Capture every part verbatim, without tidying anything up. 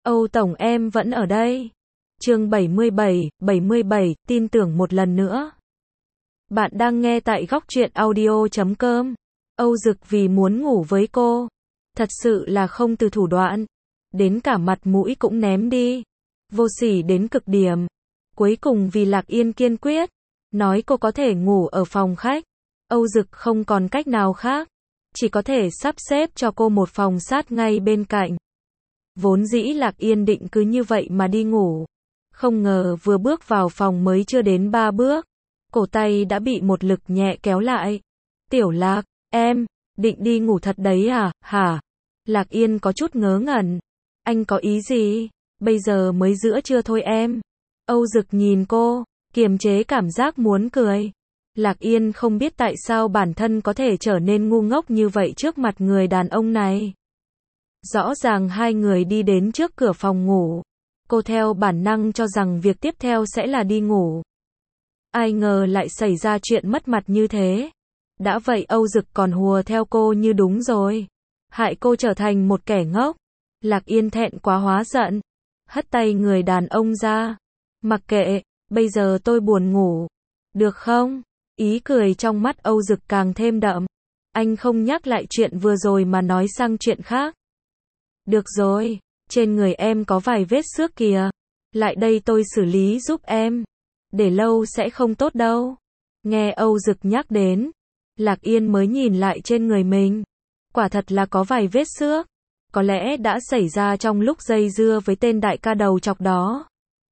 Âu Tổng em vẫn ở đây. Chương bảy mươi bảy, bảy mươi bảy, tin tưởng một lần nữa. Bạn đang nghe tại góc truyện audio chấm com. Âu Dực vì muốn ngủ với cô, thật sự là không từ thủ đoạn, đến cả mặt mũi cũng ném đi. Vô sỉ đến cực điểm. Cuối cùng vì Lạc Yên kiên quyết, nói cô có thể ngủ ở phòng khách, Âu Dực không còn cách nào khác, chỉ có thể sắp xếp cho cô một phòng sát ngay bên cạnh. Vốn dĩ Lạc Yên định cứ như vậy mà đi ngủ, không ngờ vừa bước vào phòng mới chưa đến ba bước, cổ tay đã bị một lực nhẹ kéo lại. Tiểu Lạc, em, định đi ngủ thật đấy à, hả? Lạc Yên có chút ngớ ngẩn. Anh có ý gì? Bây giờ mới giữa trưa thôi em. Âu Dực nhìn cô, kiềm chế cảm giác muốn cười. Lạc Yên không biết tại sao bản thân có thể trở nên ngu ngốc như vậy trước mặt người đàn ông này. Rõ ràng hai người đi đến trước cửa phòng ngủ, cô theo bản năng cho rằng việc tiếp theo sẽ là đi ngủ. Ai ngờ lại xảy ra chuyện mất mặt như thế. Đã vậy Âu Dực còn hùa theo cô như đúng rồi, hại cô trở thành một kẻ ngốc. Lạc Yên thẹn quá hóa giận, hất tay người đàn ông ra. Mặc kệ, bây giờ tôi buồn ngủ, được không? Ý cười trong mắt Âu Dực càng thêm đậm. Anh không nhắc lại chuyện vừa rồi mà nói sang chuyện khác. Được rồi, trên người em có vài vết xước kìa. Lại đây tôi xử lý giúp em. Để lâu sẽ không tốt đâu. Nghe Âu Dực nhắc đến, Lạc Yên mới nhìn lại trên người mình. Quả thật là có vài vết xước. Có lẽ đã xảy ra trong lúc dây dưa với tên đại ca đầu chọc đó.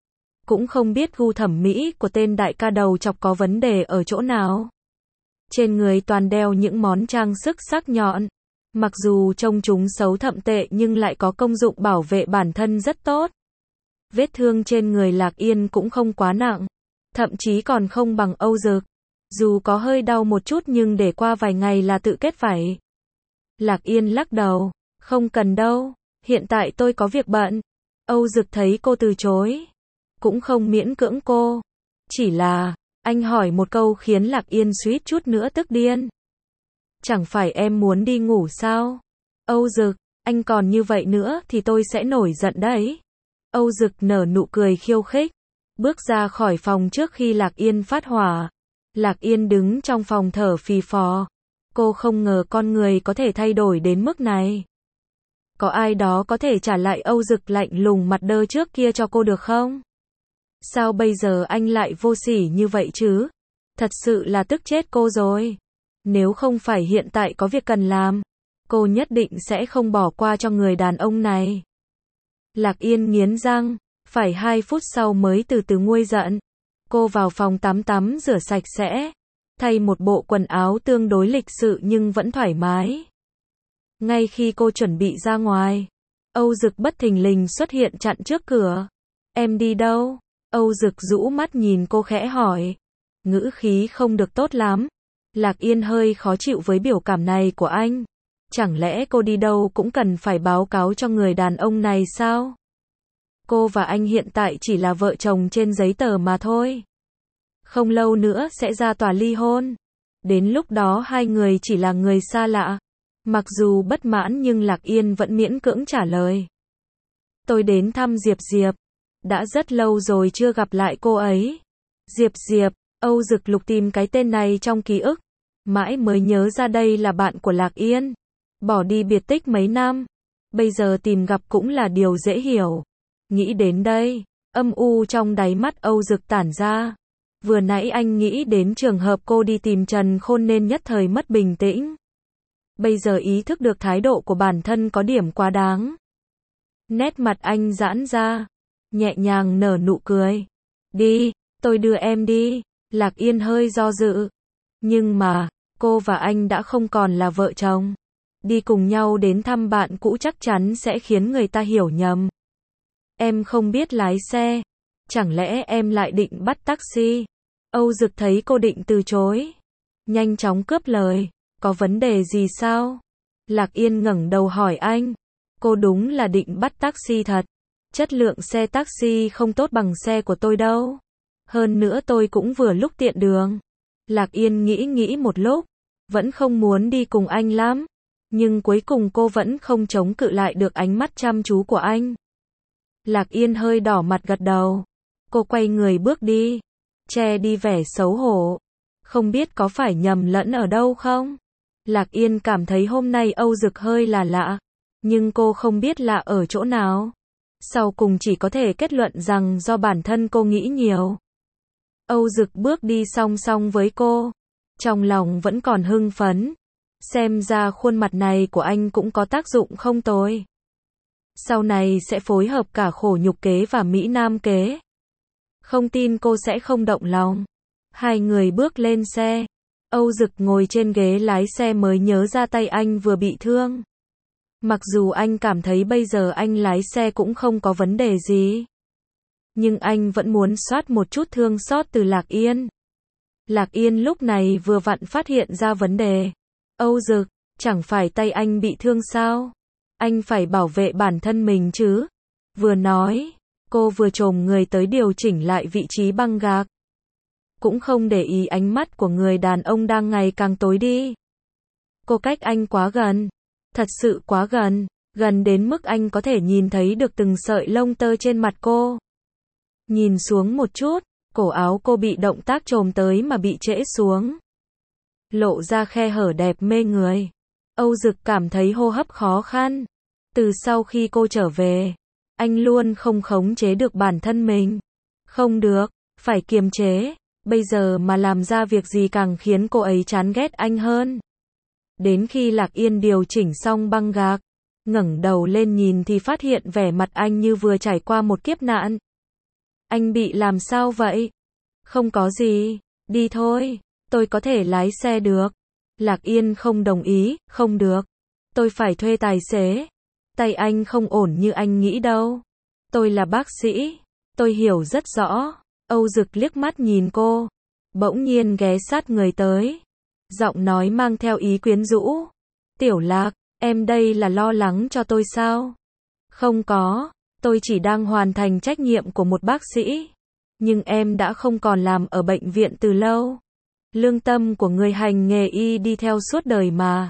Cũng không biết gu thẩm mỹ của tên đại ca đầu chọc có vấn đề ở chỗ nào. Trên người toàn đeo những món trang sức sắc nhọn. Mặc dù trông chúng xấu thậm tệ nhưng lại có công dụng bảo vệ bản thân rất tốt. Vết thương trên người Lạc Yên cũng không quá nặng, thậm chí còn không bằng Âu Dực. Dù có hơi đau một chút nhưng để qua vài ngày là tự kết vảy. Lạc Yên lắc đầu, không cần đâu, hiện tại tôi có việc bận. Âu Dực thấy cô từ chối, cũng không miễn cưỡng cô. Chỉ là, anh hỏi một câu khiến Lạc Yên suýt chút nữa tức điên. Chẳng phải em muốn đi ngủ sao? Âu Dực, anh còn như vậy nữa thì tôi sẽ nổi giận đấy. Âu Dực nở nụ cười khiêu khích, bước ra khỏi phòng trước khi Lạc Yên phát hỏa. Lạc Yên đứng trong phòng thở phì phò. Cô không ngờ con người có thể thay đổi đến mức này. Có ai đó có thể trả lại Âu Dực lạnh lùng mặt đơ trước kia cho cô được không? Sao bây giờ anh lại vô sỉ như vậy chứ? Thật sự là tức chết cô rồi. Nếu không phải hiện tại có việc cần làm, cô nhất định sẽ không bỏ qua cho người đàn ông này. Lạc Yên nghiến răng, phải hai phút sau mới từ từ nguôi giận. Cô vào phòng tắm tắm rửa sạch sẽ, thay một bộ quần áo tương đối lịch sự nhưng vẫn thoải mái. Ngay khi cô chuẩn bị ra ngoài, Âu Dực bất thình lình xuất hiện chặn trước cửa. Em đi đâu? Âu Dực rũ mắt nhìn cô khẽ hỏi. Ngữ khí không được tốt lắm. Lạc Yên hơi khó chịu với biểu cảm này của anh. Chẳng lẽ cô đi đâu cũng cần phải báo cáo cho người đàn ông này sao? Cô và anh hiện tại chỉ là vợ chồng trên giấy tờ mà thôi. Không lâu nữa sẽ ra tòa ly hôn. Đến lúc đó hai người chỉ là người xa lạ. Mặc dù bất mãn nhưng Lạc Yên vẫn miễn cưỡng trả lời. Tôi đến thăm Diệp Diệp. Đã rất lâu rồi chưa gặp lại cô ấy. Diệp Diệp, Âu Dực lục tìm cái tên này trong ký ức. Mãi mới nhớ ra đây là bạn của Lạc Yên. Bỏ đi biệt tích mấy năm. Bây giờ tìm gặp cũng là điều dễ hiểu. Nghĩ đến đây, âm u trong đáy mắt Âu Dực tản ra. Vừa nãy anh nghĩ đến trường hợp cô đi tìm Trần Khôn nên nhất thời mất bình tĩnh. Bây giờ ý thức được thái độ của bản thân có điểm quá đáng. Nét mặt anh giãn ra, nhẹ nhàng nở nụ cười. Đi, tôi đưa em đi. Lạc Yên hơi do dự. Nhưng mà, cô và anh đã không còn là vợ chồng. Đi cùng nhau đến thăm bạn cũ chắc chắn sẽ khiến người ta hiểu nhầm. Em không biết lái xe. Chẳng lẽ em lại định bắt taxi? Âu Dực thấy cô định từ chối, nhanh chóng cướp lời. Có vấn đề gì sao? Lạc Yên ngẩng đầu hỏi anh. Cô đúng là định bắt taxi thật. Chất lượng xe taxi không tốt bằng xe của tôi đâu. Hơn nữa tôi cũng vừa lúc tiện đường. Lạc Yên nghĩ nghĩ một lúc, vẫn không muốn đi cùng anh lắm. Nhưng cuối cùng cô vẫn không chống cự lại được ánh mắt chăm chú của anh. Lạc Yên hơi đỏ mặt gật đầu. Cô quay người bước đi, che đi vẻ xấu hổ. Không biết có phải nhầm lẫn ở đâu không? Lạc Yên cảm thấy hôm nay Âu Dực hơi là lạ, nhưng cô không biết lạ ở chỗ nào. Sau cùng chỉ có thể kết luận rằng do bản thân cô nghĩ nhiều. Âu Dực bước đi song song với cô, trong lòng vẫn còn hưng phấn. Xem ra khuôn mặt này của anh cũng có tác dụng không tồi. Sau này sẽ phối hợp cả khổ nhục kế và Mỹ Nam kế. Không tin cô sẽ không động lòng. Hai người bước lên xe. Âu Dực ngồi trên ghế lái xe mới nhớ ra tay anh vừa bị thương. Mặc dù anh cảm thấy bây giờ anh lái xe cũng không có vấn đề gì, nhưng anh vẫn muốn soát một chút thương xót từ Lạc Yên. Lạc Yên lúc này vừa vặn phát hiện ra vấn đề. Âu Dực, chẳng phải tay anh bị thương sao? Anh phải bảo vệ bản thân mình chứ. Vừa nói, cô vừa chồm người tới điều chỉnh lại vị trí băng gạc. Cũng không để ý ánh mắt của người đàn ông đang ngày càng tối đi. Cô cách anh quá gần. Thật sự quá gần. Gần đến mức anh có thể nhìn thấy được từng sợi lông tơ trên mặt cô. Nhìn xuống một chút, cổ áo cô bị động tác chồm tới mà bị trễ xuống, lộ ra khe hở đẹp mê người. Âu Dực cảm thấy hô hấp khó khăn. Từ sau khi cô trở về, anh luôn không khống chế được bản thân mình. Không được, phải kiềm chế. Bây giờ mà làm ra việc gì càng khiến cô ấy chán ghét anh hơn. Đến khi Lạc Yên điều chỉnh xong băng gạc, ngẩng đầu lên nhìn thì phát hiện vẻ mặt anh như vừa trải qua một kiếp nạn. Anh bị làm sao vậy? Không có gì, đi thôi, tôi có thể lái xe được. Lạc Yên không đồng ý, không được. Tôi phải thuê tài xế. Tay anh không ổn như anh nghĩ đâu. Tôi là bác sĩ, tôi hiểu rất rõ. Âu Dực liếc mắt nhìn cô, bỗng nhiên ghé sát người tới. Giọng nói mang theo ý quyến rũ. Tiểu Lạc, em đây là lo lắng cho tôi sao? Không có, tôi chỉ đang hoàn thành trách nhiệm của một bác sĩ. Nhưng em đã không còn làm ở bệnh viện từ lâu. Lương tâm của người hành nghề y đi theo suốt đời mà.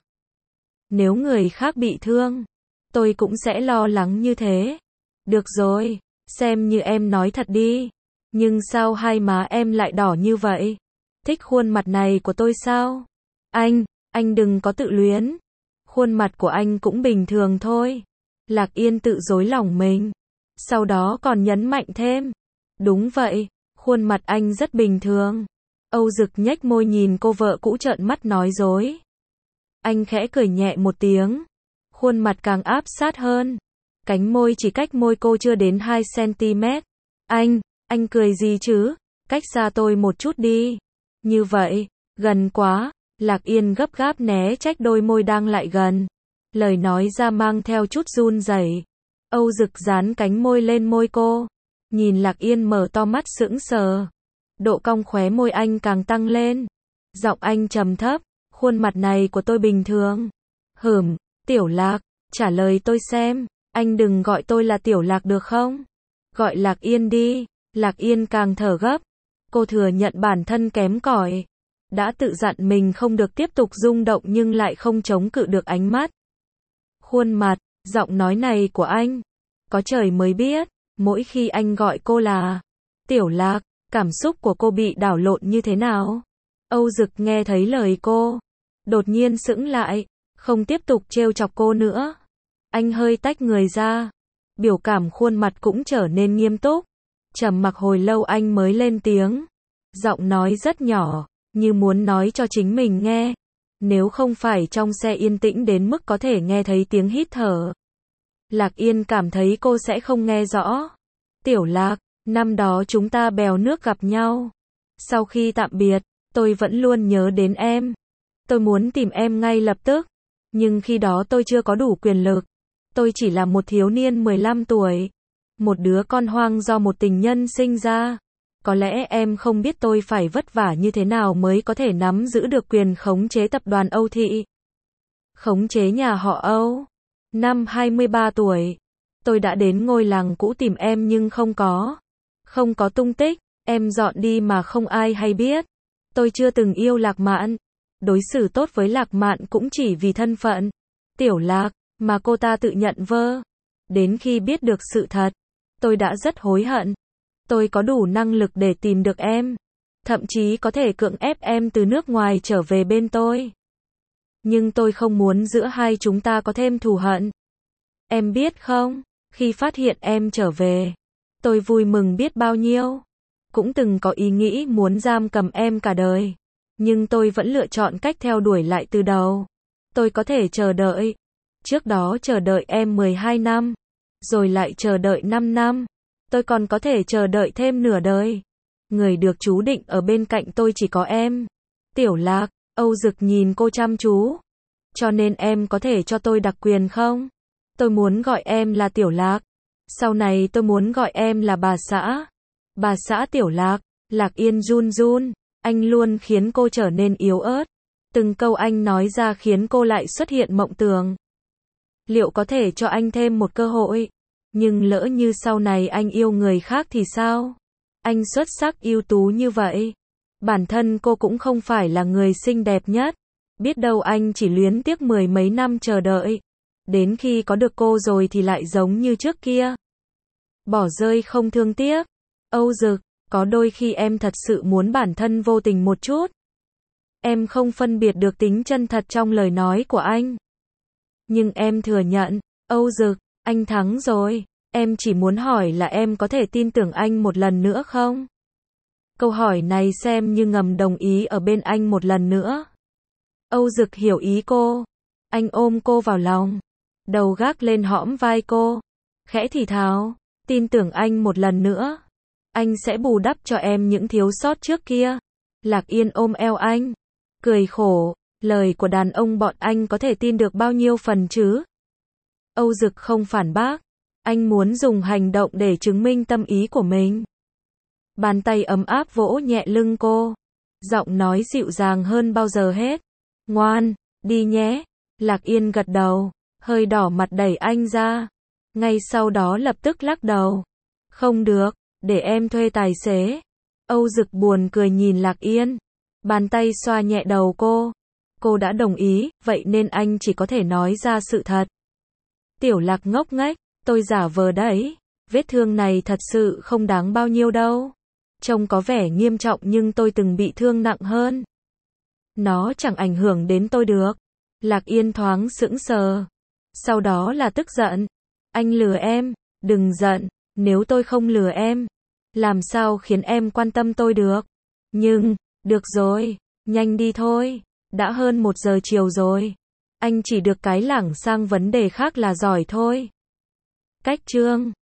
Nếu người khác bị thương, tôi cũng sẽ lo lắng như thế. Được rồi, xem như em nói thật đi. Nhưng sao hai má em lại đỏ như vậy? Thích khuôn mặt này của tôi sao? Anh, anh đừng có tự luyến. Khuôn mặt của anh cũng bình thường thôi. Lạc Yên tự dối lòng mình. Sau đó còn nhấn mạnh thêm. Đúng vậy, khuôn mặt anh rất bình thường. Âu Dực nhếch môi nhìn cô vợ cũ trợn mắt nói dối. Anh khẽ cười nhẹ một tiếng. Khuôn mặt càng áp sát hơn. Cánh môi chỉ cách môi cô chưa đến hai xăng-ti-mét. Anh, anh cười gì chứ? Cách xa tôi một chút đi. Như vậy, gần quá. Lạc Yên gấp gáp né trách đôi môi đang lại gần. Lời nói ra mang theo chút run rẩy. Âu Dực dán cánh môi lên môi cô. Nhìn Lạc Yên mở to mắt sững sờ. Độ cong khóe môi anh càng tăng lên. Giọng anh trầm thấp. Khuôn mặt này của tôi bình thường. Hửm, Tiểu Lạc, trả lời tôi xem. Anh đừng gọi tôi là Tiểu Lạc được không? Gọi Lạc Yên đi. Lạc Yên càng thở gấp. Cô thừa nhận bản thân kém cỏi. Đã tự dặn mình không được tiếp tục rung động nhưng lại không chống cự được ánh mắt. Khuôn mặt, giọng nói này của anh. Có trời mới biết, mỗi khi anh gọi cô là Tiểu Lạc, cảm xúc của cô bị đảo lộn như thế nào. Âu Dực nghe thấy lời cô, đột nhiên sững lại, không tiếp tục trêu chọc cô nữa. Anh hơi tách người ra, biểu cảm khuôn mặt cũng trở nên nghiêm túc. Trầm mặc hồi lâu anh mới lên tiếng. Giọng nói rất nhỏ, như muốn nói cho chính mình nghe. Nếu không phải trong xe yên tĩnh đến mức có thể nghe thấy tiếng hít thở. Lạc Yên cảm thấy cô sẽ không nghe rõ. Tiểu Lạc, năm đó chúng ta bèo nước gặp nhau. Sau khi tạm biệt, tôi vẫn luôn nhớ đến em. Tôi muốn tìm em ngay lập tức. Nhưng khi đó tôi chưa có đủ quyền lực. Tôi chỉ là một thiếu niên mười lăm tuổi. Một đứa con hoang do một tình nhân sinh ra. Có lẽ em không biết tôi phải vất vả như thế nào mới có thể nắm giữ được quyền khống chế tập đoàn Âu Thị. Khống chế nhà họ Âu. Năm hai mươi ba tuổi, tôi đã đến ngôi làng cũ tìm em nhưng không có. Không có tung tích, em dọn đi mà không ai hay biết. Tôi chưa từng yêu Lạc Mạn. Đối xử tốt với Lạc Mạn cũng chỉ vì thân phận. Tiểu Lạc, mà cô ta tự nhận vơ. Đến khi biết được sự thật, Tôi đã rất hối hận. Tôi có đủ năng lực để tìm được em. Thậm chí có thể cưỡng ép em từ nước ngoài trở về bên tôi. Nhưng tôi không muốn giữa hai chúng ta có thêm thù hận. Em biết không, khi phát hiện em trở về, tôi vui mừng biết bao nhiêu. Cũng từng có ý nghĩ muốn giam cầm em cả đời. Nhưng tôi vẫn lựa chọn cách theo đuổi lại từ đầu. Tôi có thể chờ đợi. Trước đó chờ đợi em mười hai năm. Rồi lại chờ đợi năm năm. Tôi còn có thể chờ đợi thêm nửa đời. Người được chú định ở bên cạnh tôi chỉ có em. Tiểu Lạc, Âu Dực nhìn cô chăm chú. Cho nên em có thể cho tôi đặc quyền không? Tôi muốn gọi em là Tiểu Lạc. Sau này tôi muốn gọi em là bà xã. Bà xã Tiểu Lạc. Lạc Yên run run. Anh luôn khiến cô trở nên yếu ớt. Từng câu anh nói ra khiến cô lại xuất hiện mộng tưởng. Liệu có thể cho anh thêm một cơ hội? Nhưng lỡ như sau này anh yêu người khác thì sao? Anh xuất sắc ưu tú như vậy. Bản thân cô cũng không phải là người xinh đẹp nhất. Biết đâu anh chỉ luyến tiếc mười mấy năm chờ đợi. Đến khi có được cô rồi thì lại giống như trước kia. Bỏ rơi không thương tiếc. Âu Dực, có đôi khi em thật sự muốn bản thân vô tình một chút. Em không phân biệt được tính chân thật trong lời nói của anh. Nhưng em thừa nhận, Âu Dực, anh thắng rồi. Em chỉ muốn hỏi là em có thể tin tưởng anh một lần nữa không? Câu hỏi này xem như ngầm đồng ý ở bên anh một lần nữa. Âu Dực hiểu ý cô. Anh ôm cô vào lòng. Đầu gác lên hõm vai cô. Khẽ thì thào, tin tưởng anh một lần nữa. Anh sẽ bù đắp cho em những thiếu sót trước kia. Lạc Yên ôm eo anh. Cười khổ, lời của đàn ông bọn anh có thể tin được bao nhiêu phần chứ? Âu Dực không phản bác. Anh muốn dùng hành động để chứng minh tâm ý của mình. Bàn tay ấm áp vỗ nhẹ lưng cô. Giọng nói dịu dàng hơn bao giờ hết. Ngoan, đi nhé. Lạc Yên gật đầu, hơi đỏ mặt đẩy anh ra. Ngay sau đó lập tức lắc đầu. Không được, để em thuê tài xế. Âu Dực buồn cười nhìn Lạc Yên. Bàn tay xoa nhẹ đầu cô. Cô đã đồng ý, vậy nên anh chỉ có thể nói ra sự thật. Tiểu Lạc ngốc nghếch, tôi giả vờ đấy. Vết thương này thật sự không đáng bao nhiêu đâu. Trông có vẻ nghiêm trọng nhưng tôi từng bị thương nặng hơn. Nó chẳng ảnh hưởng đến tôi được. Lạc Yên thoáng sững sờ. Sau đó là tức giận. Anh lừa em, đừng giận, nếu tôi không lừa em, làm sao khiến em quan tâm tôi được? Nhưng, được rồi, nhanh đi thôi, đã hơn một giờ chiều rồi. Anh chỉ được cái lảng sang vấn đề khác là giỏi thôi. Cách chương